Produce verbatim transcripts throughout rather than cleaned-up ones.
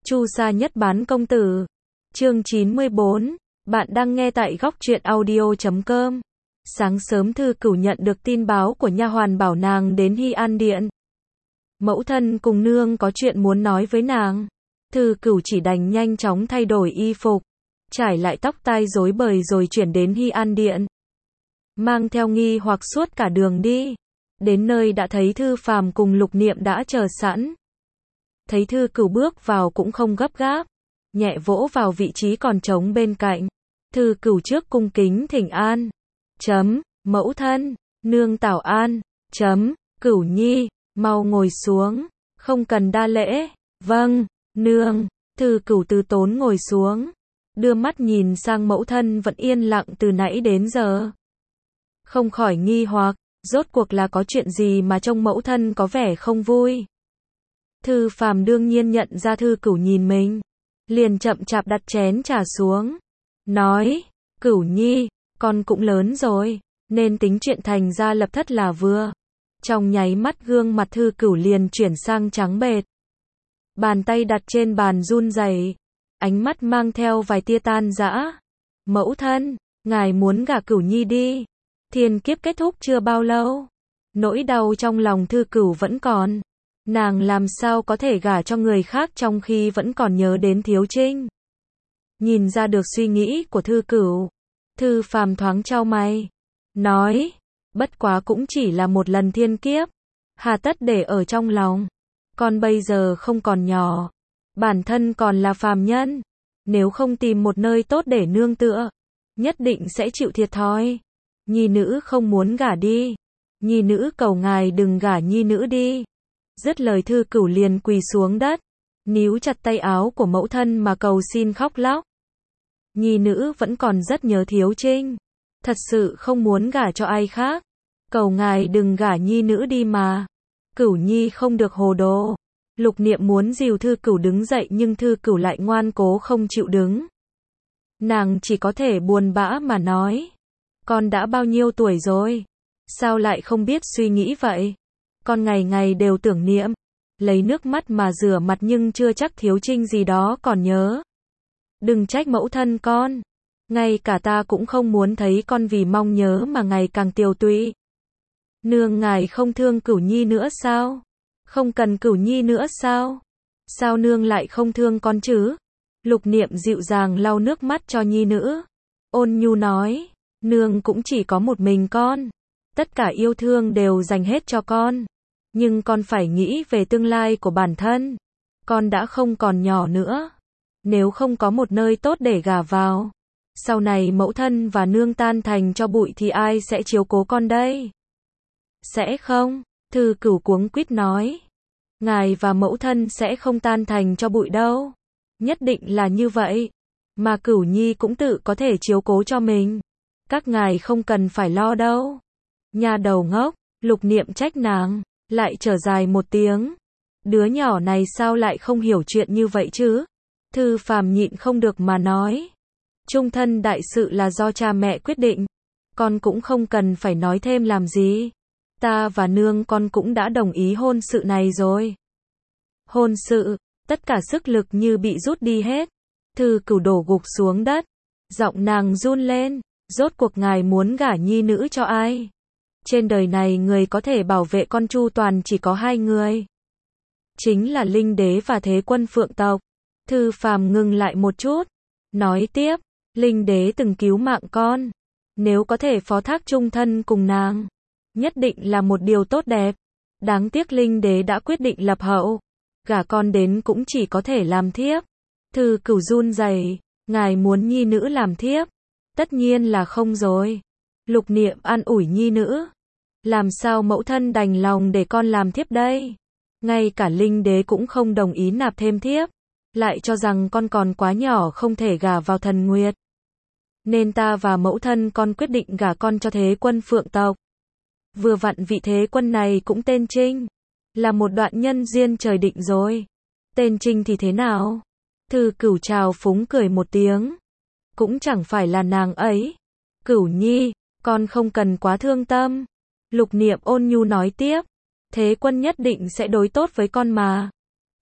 Chu Sa Nhất Bán Công Tử. Chương chín mươi bốn. Bạn đang nghe tại góc truyện audio chấm com. Sáng sớm Thư Cửu nhận được tin báo của nha hoàn bảo nàng đến Hy An Điện. Mẫu thân cùng nương có chuyện muốn nói với nàng. Thư Cửu chỉ đành nhanh chóng thay đổi y phục, trải lại tóc tai rối bời rồi chuyển đến Hy An Điện. Mang theo nghi hoặc suốt cả đường đi. Đến nơi đã thấy Thư Phàm cùng Lục Niệm đã chờ sẵn. Thấy Thư Cửu bước vào cũng không gấp gáp, nhẹ vỗ vào vị trí còn trống bên cạnh. Thư Cửu trước cung kính thỉnh an. Chấm, mẫu thân, nương tảo an. Chấm, Cửu nhi, mau ngồi xuống, không cần đa lễ. Vâng, nương. Thư Cửu từ tốn ngồi xuống, đưa mắt nhìn sang mẫu thân vẫn yên lặng từ nãy đến giờ. Không khỏi nghi hoặc, rốt cuộc là có chuyện gì mà trông mẫu thân có vẻ không vui. Thư Phàm đương nhiên nhận ra Thư Cửu nhìn mình, liền chậm chạp đặt chén trà xuống, nói, Cửu nhi, con cũng lớn rồi, nên tính chuyện thành ra lập thất là vừa. Trong nháy mắt gương mặt Thư Cửu liền chuyển sang trắng bệch. Bàn tay đặt trên bàn run rẩy, ánh mắt mang theo vài tia tan rã. Mẫu thân, ngài muốn gả Cửu nhi đi. Thiên kiếp kết thúc chưa bao lâu, nỗi đau trong lòng Thư Cửu vẫn còn. Nàng làm sao có thể gả cho người khác trong khi vẫn còn nhớ đến Thiếu Trinh. Nhìn ra được suy nghĩ của Thư Cửu, Thư Phàm thoáng chau mày, nói, bất quá cũng chỉ là một lần thiên kiếp, hà tất để ở trong lòng. Con bây giờ không còn nhỏ, bản thân còn là phàm nhân, nếu không tìm một nơi tốt để nương tựa, nhất định sẽ chịu thiệt thòi. Nhi nữ không muốn gả đi, nhi nữ cầu ngài đừng gả nhi nữ đi. Dứt lời Thư Cửu liền quỳ xuống đất, níu chặt tay áo của mẫu thân mà cầu xin khóc lóc. Nhi nữ vẫn còn rất nhớ Thiếu Trinh, thật sự không muốn gả cho ai khác, cầu ngài đừng gả nhi nữ đi mà. Cửu nhi không được hồ đồ. Lục Niệm muốn dìu Thư Cửu đứng dậy nhưng Thư Cửu lại ngoan cố không chịu đứng. Nàng chỉ có thể buồn bã mà nói, con đã bao nhiêu tuổi rồi, sao lại không biết suy nghĩ vậy? Con ngày ngày đều tưởng niệm, lấy nước mắt mà rửa mặt nhưng chưa chắc Thiếu Trinh gì đó còn nhớ. Đừng trách mẫu thân con, ngay cả ta cũng không muốn thấy con vì mong nhớ mà ngày càng tiều tụy. Nương ngài không thương Cửu nhi nữa sao? Không cần Cửu nhi nữa sao? Sao nương lại không thương con chứ? Lục Niệm dịu dàng lau nước mắt cho nhi nữ, ôn nhu nói, nương cũng chỉ có một mình con, tất cả yêu thương đều dành hết cho con, nhưng con phải nghĩ về tương lai của bản thân. Con đã không còn nhỏ nữa, nếu không có một nơi tốt để gả vào, sau này mẫu thân và nương tan thành cho bụi thì ai sẽ chiếu cố con đây? Sẽ không, Thư Cửu cuống quýt nói, ngài và mẫu thân sẽ không tan thành cho bụi đâu, nhất định là như vậy, mà Cửu nhi cũng tự có thể chiếu cố cho mình, các ngài không cần phải lo đâu. Nhà đầu ngốc, Lục Niệm trách nàng, lại trở dài một tiếng, đứa nhỏ này sao lại không hiểu chuyện như vậy chứ? Thư Phàm nhịn không được mà nói, chung thân đại sự là do cha mẹ quyết định, con cũng không cần phải nói thêm làm gì. Ta và nương con cũng đã đồng ý hôn sự này rồi. Hôn sự? Tất cả sức lực như bị rút đi hết. Thư Cửu đổ gục xuống đất, giọng nàng run lên, rốt cuộc ngài muốn gả nhi nữ cho ai? Trên đời này người có thể bảo vệ con chu toàn chỉ có hai người, chính là Linh Đế và Thế Quân Phượng tộc. Thư Phàm ngừng lại một chút, nói tiếp, Linh Đế từng cứu mạng con, nếu có thể phó thác chung thân cùng nàng, nhất định là một điều tốt đẹp. Đáng tiếc Linh Đế đã quyết định lập hậu, gả con đến cũng chỉ có thể làm thiếp. Thư Cửu run rẩy, ngài muốn nhi nữ làm thiếp? Tất nhiên là không rồi. Lục Niệm an ủi nhi nữ, làm sao mẫu thân đành lòng để con làm thiếp đây? Ngay cả Linh Đế cũng không đồng ý nạp thêm thiếp, lại cho rằng con còn quá nhỏ không thể gả vào Thần Nguyệt. Nên ta và mẫu thân con quyết định gả con cho Thế Quân Phượng tộc. Vừa vặn vị Thế Quân này cũng tên Trinh, là một đoạn nhân duyên trời định rồi. Tên Trinh thì thế nào? Thư Cửu trào phúng cười một tiếng, cũng chẳng phải là nàng ấy. Cửu nhi, con không cần quá thương tâm. Lục Niệm ôn nhu nói tiếp, Thế Quân nhất định sẽ đối tốt với con mà.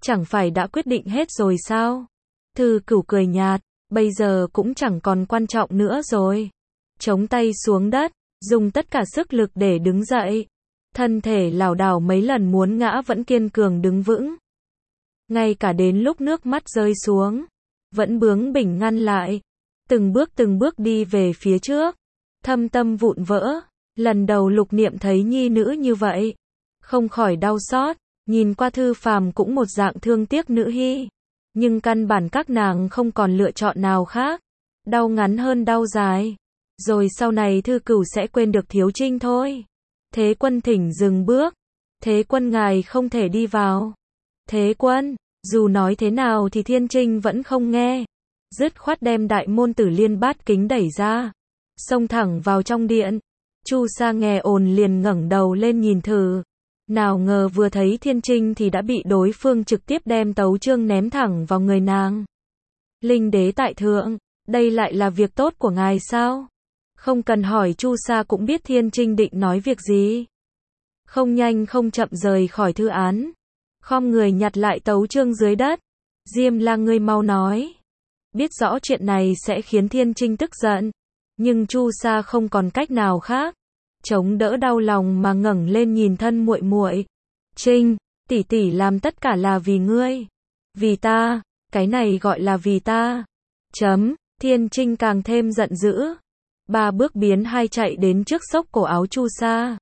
chẳng phải đã quyết định hết rồi sao? Thư Cửu cười nhạt, bây giờ cũng chẳng còn quan trọng nữa rồi. Chống tay xuống đất, dùng tất cả sức lực để đứng dậy. Thân thể lảo đảo mấy lần muốn ngã vẫn kiên cường đứng vững. Ngay cả đến lúc nước mắt rơi xuống, vẫn bướng bỉnh ngăn lại. Từng bước từng bước đi về phía trước. Thâm tâm vụn vỡ. Lần đầu Lục Niệm thấy nhi nữ như vậy, không khỏi đau xót. Nhìn qua Thư Phàm cũng một dạng thương tiếc nữ hy. Nhưng căn bản các nàng không còn lựa chọn nào khác. Đau ngắn hơn đau dài. Rồi sau này Thư Cửu sẽ quên được Thiếu Trinh thôi. Thế Quân thỉnh dừng bước. Thế Quân ngài không thể đi vào. Thế Quân, dù nói thế nào thì Thiên Trinh vẫn không nghe. Dứt khoát đem đại môn Tử Liên Bát Kính đẩy ra. Xông thẳng vào trong điện. Chu Sa nghe ồn liền ngẩng đầu lên nhìn thử. Nào ngờ vừa thấy Thiên Trinh thì đã bị đối phương trực tiếp đem tấu chương ném thẳng vào người nàng. Linh đế tại thượng, đây lại là việc tốt của ngài sao? Không cần hỏi Chu Sa cũng biết Thiên Trinh định nói việc gì. Không nhanh không chậm rời khỏi thư án. Khom người nhặt lại tấu chương dưới đất. Diêm La ngươi mau nói. Biết rõ chuyện này sẽ khiến Thiên Trinh tức giận. Nhưng Chu Sa không còn cách nào khác. Chống đỡ đau lòng mà ngẩng lên nhìn thân muội muội. Trinh, tỷ tỷ làm tất cả là vì ngươi. Vì ta, cái này gọi là vì ta. Chấm, Thiên Trinh càng thêm giận dữ. Ba bước biến hai chạy đến trước xốc cổ áo Chu Sa.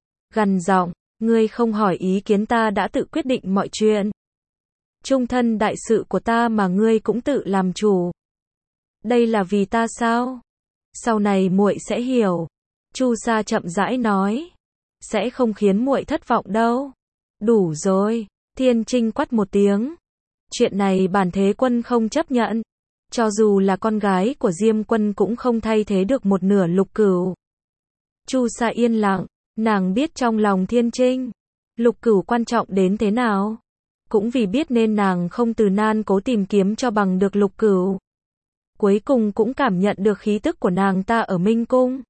Gằn giọng, ngươi không hỏi ý kiến ta đã tự quyết định mọi chuyện. Trung thân đại sự của ta mà ngươi cũng tự làm chủ. Đây là vì ta sao? Sau này muội sẽ hiểu. Chu Sa chậm rãi nói. Sẽ không khiến muội thất vọng đâu. Đủ rồi. Thiên Trinh quát một tiếng. Chuyện này bản Thế Quân không chấp nhận. Cho dù là con gái của Diêm Quân cũng không thay thế được một nửa Lục Cửu. Chu Sa yên lặng. Nàng biết trong lòng Thiên Trinh, Lục Cửu quan trọng đến thế nào. Cũng vì biết nên nàng không từ nan cố tìm kiếm cho bằng được Lục Cửu. Cuối cùng cũng cảm nhận được khí tức của nàng ta ở Minh Cung.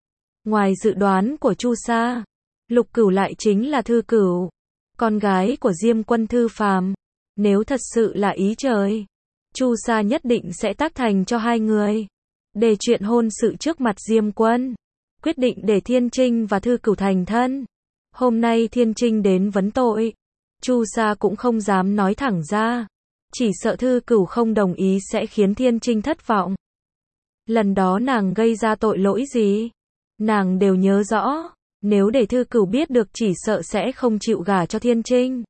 Ngoài dự đoán của Chu Sa, Lục Cửu lại chính là Thư Cửu, con gái của Diêm Quân Thư Phàm. Nếu thật sự là ý trời, Chu Sa nhất định sẽ tác thành cho hai người. Để chuyện hôn sự trước mặt Diêm Quân, quyết định để Thiên Trinh và Thư Cửu thành thân. Hôm nay Thiên Trinh đến vấn tội, Chu Sa cũng không dám nói thẳng ra, chỉ sợ Thư Cửu không đồng ý sẽ khiến Thiên Trinh thất vọng. Lần đó nàng gây ra tội lỗi gì, nàng đều nhớ rõ, nếu để Thư Cửu biết được chỉ sợ sẽ không chịu gả cho Thiên Trinh.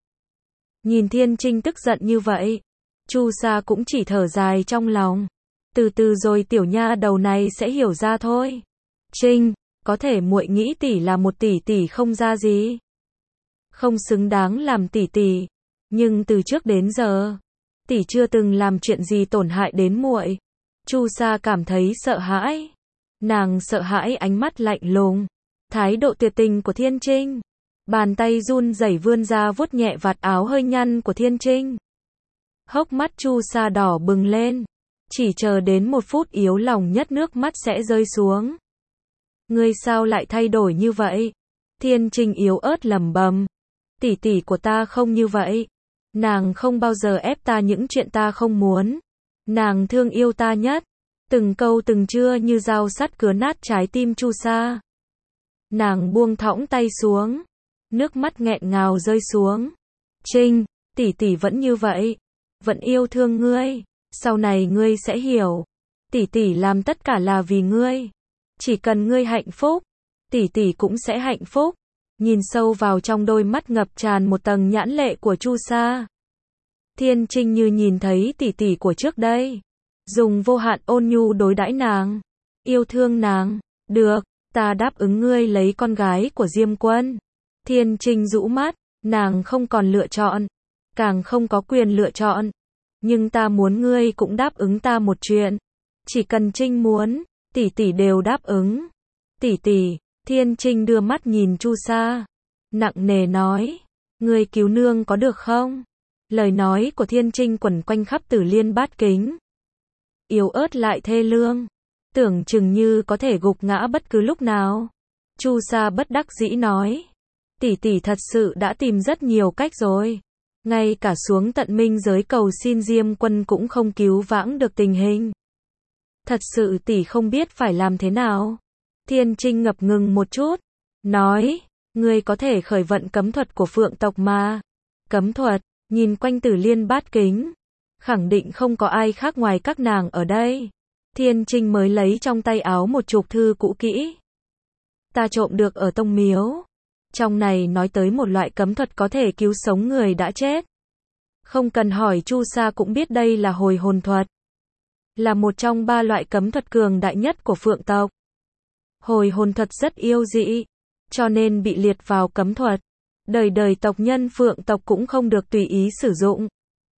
Nhìn Thiên Trinh tức giận như vậy, Chu Sa cũng chỉ thở dài trong lòng. Từ từ rồi tiểu nha đầu này sẽ hiểu ra thôi. Trinh, có thể muội nghĩ tỷ là một tỷ tỷ không ra gì, không xứng đáng làm tỷ tỷ, nhưng từ trước đến giờ, tỷ chưa từng làm chuyện gì tổn hại đến muội. Chu Sa cảm thấy sợ hãi. Nàng sợ hãi ánh mắt lạnh lùng, thái độ tuyệt tình của Thiên Trinh. Bàn tay run rẩy vươn ra vuốt nhẹ vạt áo hơi nhăn của Thiên Trinh. Hốc mắt Chu Sa đỏ bừng lên, chỉ chờ đến một phút yếu lòng nhất nước mắt sẽ rơi xuống. Ngươi sao lại thay đổi như vậy? Thiên Trinh yếu ớt lẩm bẩm. Tỷ tỷ của ta không như vậy. Nàng không bao giờ ép ta những chuyện ta không muốn. Nàng thương yêu ta nhất. Từng câu từng chữ như dao sắt cứa nát trái tim Chu Sa. Nàng buông thõng tay xuống, nước mắt nghẹn ngào rơi xuống. Trinh, tỷ tỷ vẫn như vậy, vẫn yêu thương ngươi, sau này ngươi sẽ hiểu. Tỷ tỷ làm tất cả là vì ngươi. Chỉ cần ngươi hạnh phúc, tỷ tỷ cũng sẽ hạnh phúc. Nhìn sâu vào trong đôi mắt ngập tràn một tầng nhãn lệ của Chu Sa, Thiên Trinh như nhìn thấy tỷ tỷ của trước đây, dùng vô hạn ôn nhu đối đãi nàng, yêu thương nàng. Được, ta đáp ứng ngươi lấy con gái của Diêm Quân. Thiên Trinh rũ mắt, nàng không còn lựa chọn, càng không có quyền lựa chọn. Nhưng ta muốn ngươi cũng đáp ứng ta một chuyện. Chỉ cần Trinh muốn, tỷ tỷ đều đáp ứng. Tỷ tỷ. Thiên Trinh đưa mắt nhìn Chu Sa, nặng nề nói, ngươi cứu nương có được không? Lời nói của Thiên Trinh quẩn quanh khắp Tử Liên Bát Kính, yếu ớt lại thê lương, tưởng chừng như có thể gục ngã bất cứ lúc nào. Chu Sa bất đắc dĩ nói, tỷ tỷ thật sự đã tìm rất nhiều cách rồi. ngay cả xuống tận minh giới cầu xin Diêm Quân cũng không cứu vãng được tình hình. Thật sự tỷ không biết phải làm thế nào. Thiên Trinh ngập ngừng một chút, nói, ngươi có thể khởi vận cấm thuật của Phượng tộc mà. Cấm thuật, nhìn quanh Tử Liên Bát Kính, khẳng định không có ai khác ngoài các nàng ở đây. Thiên Trinh mới lấy trong tay áo một chục thư cũ kỹ. Ta trộm được ở tông miếu. Trong này nói tới một loại cấm thuật có thể cứu sống người đã chết. Không cần hỏi Chu Sa cũng biết đây là hồi hồn thuật. Là một trong ba loại cấm thuật cường đại nhất của Phượng tộc. Hồi hồn thuật rất yêu dị, cho nên bị liệt vào cấm thuật. Đời đời tộc nhân Phượng tộc cũng không được tùy ý sử dụng.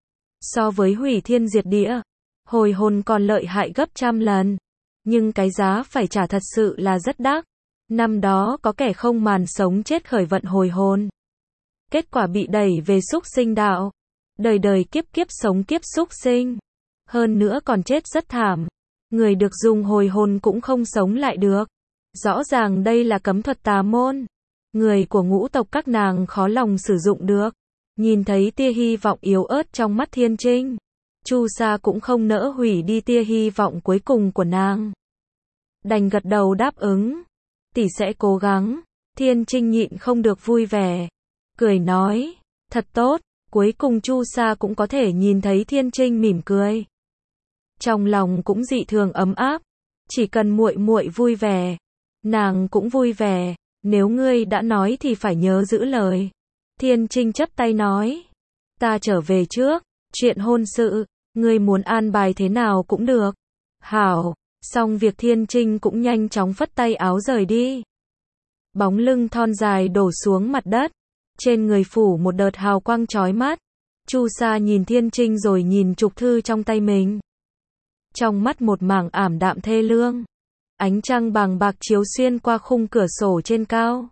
So với hủy thiên diệt địa, hồi hồn còn lợi hại gấp trăm lần. Nhưng cái giá phải trả thật sự là rất đắt. Năm đó có kẻ không màn sống chết khởi vận hồi hồn. Kết quả bị đẩy về súc sinh đạo. Đời đời kiếp kiếp sống kiếp súc sinh. Hơn nữa còn chết rất thảm. Người được dùng hồi hồn cũng không sống lại được. Rõ ràng đây là cấm thuật tà môn. Người của ngũ tộc các nàng khó lòng sử dụng được. Nhìn thấy tia hy vọng yếu ớt trong mắt Thiên Trinh, Chu Sa cũng không nỡ hủy đi tia hy vọng cuối cùng của nàng. Đành gật đầu đáp ứng. Tỷ sẽ cố gắng. Thiên Trinh nhịn không được vui vẻ. Cười nói, thật tốt. Cuối cùng Chu Sa cũng có thể nhìn thấy Thiên Trinh mỉm cười. Trong lòng cũng dị thường ấm áp. Chỉ cần muội muội vui vẻ, nàng cũng vui vẻ. Nếu ngươi đã nói thì phải nhớ giữ lời. Thiên Trinh chắp tay nói, ta trở về trước. Chuyện hôn sự, ngươi muốn an bài thế nào cũng được. Hảo. Xong việc Thiên Trinh cũng nhanh chóng phất tay áo rời đi. Bóng lưng thon dài đổ xuống mặt đất. Trên người phủ một đợt hào quang chói mắt. Chu Sa nhìn Thiên Trinh rồi nhìn trục thư trong tay mình. Trong mắt một mảng ảm đạm thê lương. Ánh trăng bàng bạc chiếu xuyên qua khung cửa sổ trên cao.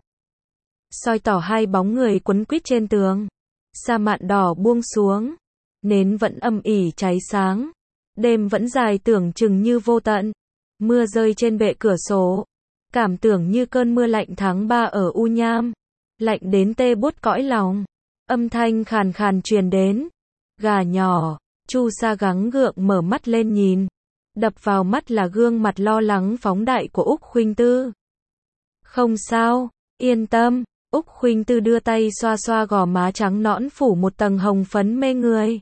Soi tỏ hai bóng người quấn quýt trên tường. Sa mạn đỏ buông xuống. Nến vẫn âm ỉ cháy sáng. Đêm vẫn dài tưởng chừng như vô tận. Mưa rơi trên bệ cửa sổ. Cảm tưởng như cơn mưa lạnh tháng ba ở U Nham. Lạnh đến tê buốt cõi lòng. Âm thanh khàn khàn truyền đến. Gà nhỏ. Chu Sa gắng gượng mở mắt lên nhìn. Đập vào mắt là gương mặt lo lắng phóng đại của Úc Khuynh Tư. Không sao, yên tâm. Úc Khuynh Tư đưa tay xoa xoa gò má trắng nõn phủ một tầng hồng phấn mê người.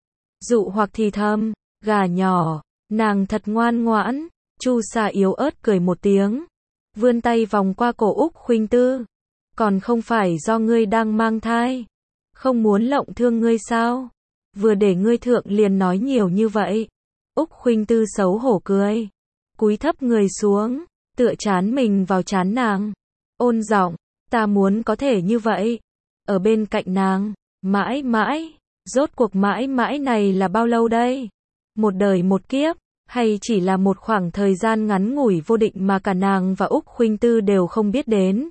Dụ hoặc thì thầm, gà nhỏ, nàng thật ngoan ngoãn. Chu Sa yếu ớt cười một tiếng, vươn tay vòng qua cổ Úc Khuynh Tư. Còn không phải do ngươi đang mang thai, không muốn lộng thương ngươi sao? Vừa để ngươi thượng liền nói nhiều như vậy. Úc Khuynh Tư xấu hổ cười, cúi thấp người xuống, tựa trán mình vào trán nàng, ôn giọng, ta muốn có thể như vậy, ở bên cạnh nàng, mãi mãi. Rốt cuộc mãi mãi này là bao lâu đây? Một đời một kiếp, hay chỉ là một khoảng thời gian ngắn ngủi vô định mà cả nàng và Úc Khuynh Tư đều không biết đến?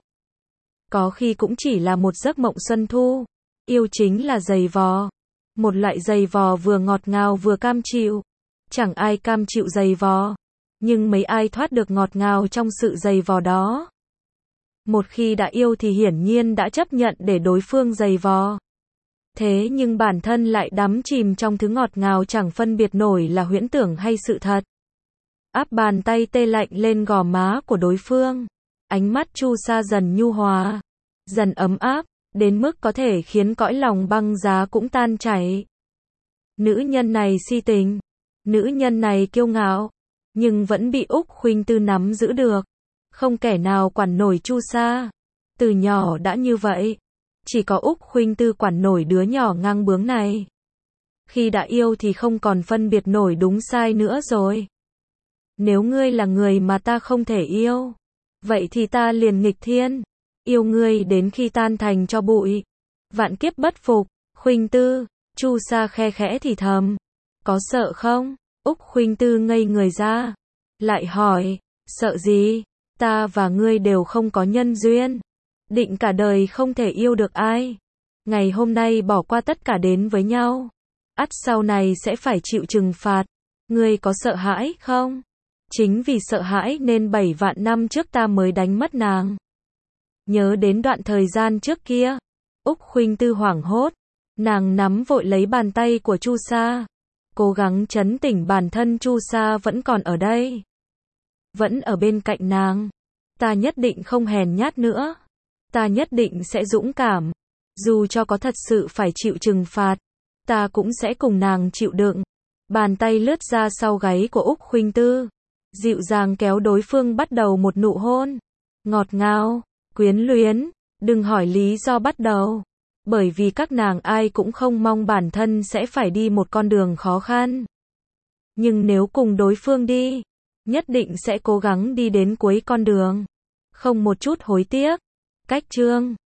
Có khi cũng chỉ là một giấc mộng xuân thu. Yêu chính là giày vò. Một loại giày vò vừa ngọt ngào vừa cam chịu. Chẳng ai cam chịu giày vò, nhưng mấy ai thoát được ngọt ngào trong sự giày vò đó. Một khi đã yêu thì hiển nhiên đã chấp nhận để đối phương giày vò. Thế nhưng bản thân lại đắm chìm trong thứ ngọt ngào chẳng phân biệt nổi là huyễn tưởng hay sự thật. Áp bàn tay tê lạnh lên gò má của đối phương. Ánh mắt Chu Sa dần nhu hòa, dần ấm áp, đến mức có thể khiến cõi lòng băng giá cũng tan chảy. Nữ nhân này si tình, nữ nhân này kiêu ngạo, nhưng vẫn bị Úc Khuynh Tư nắm giữ được. Không kẻ nào quản nổi Chu Sa. Từ nhỏ đã như vậy. Chỉ có Úc Khuynh Tư quản nổi đứa nhỏ ngang bướng này. Khi đã yêu thì không còn phân biệt nổi đúng sai nữa rồi. Nếu ngươi là người mà ta không thể yêu, vậy thì ta liền nghịch thiên. Yêu ngươi đến khi tan thành cho bụi. Vạn kiếp bất phục. Khuynh Tư. Chu Sa khe khẽ thì thầm. Có sợ không? Úc Khuynh Tư ngây người ra. Lại hỏi. Sợ gì? Ta và ngươi đều không có nhân duyên. Định cả đời không thể yêu được ai. Ngày hôm nay bỏ qua tất cả đến với nhau. Ắt sau này sẽ phải chịu trừng phạt. Ngươi có sợ hãi không? Chính vì sợ hãi nên bảy vạn năm trước ta mới đánh mất nàng. Nhớ đến đoạn thời gian trước kia. Úc Khuynh Tư hoảng hốt. Nàng nắm vội lấy bàn tay của Chu Sa, cố gắng trấn tĩnh bản thân. Chu Sa vẫn còn ở đây, vẫn ở bên cạnh nàng. Ta nhất định không hèn nhát nữa. Ta nhất định sẽ dũng cảm. Dù cho có thật sự phải chịu trừng phạt, ta cũng sẽ cùng nàng chịu đựng. Bàn tay lướt ra sau gáy của Úc Khuynh Tư, dịu dàng kéo đối phương bắt đầu một nụ hôn. Ngọt ngào, quyến luyến, đừng hỏi lý do bắt đầu. Bởi vì các nàng ai cũng không mong bản thân sẽ phải đi một con đường khó khăn. Nhưng nếu cùng đối phương đi, nhất định sẽ cố gắng đi đến cuối con đường. Không một chút hối tiếc. Cách chương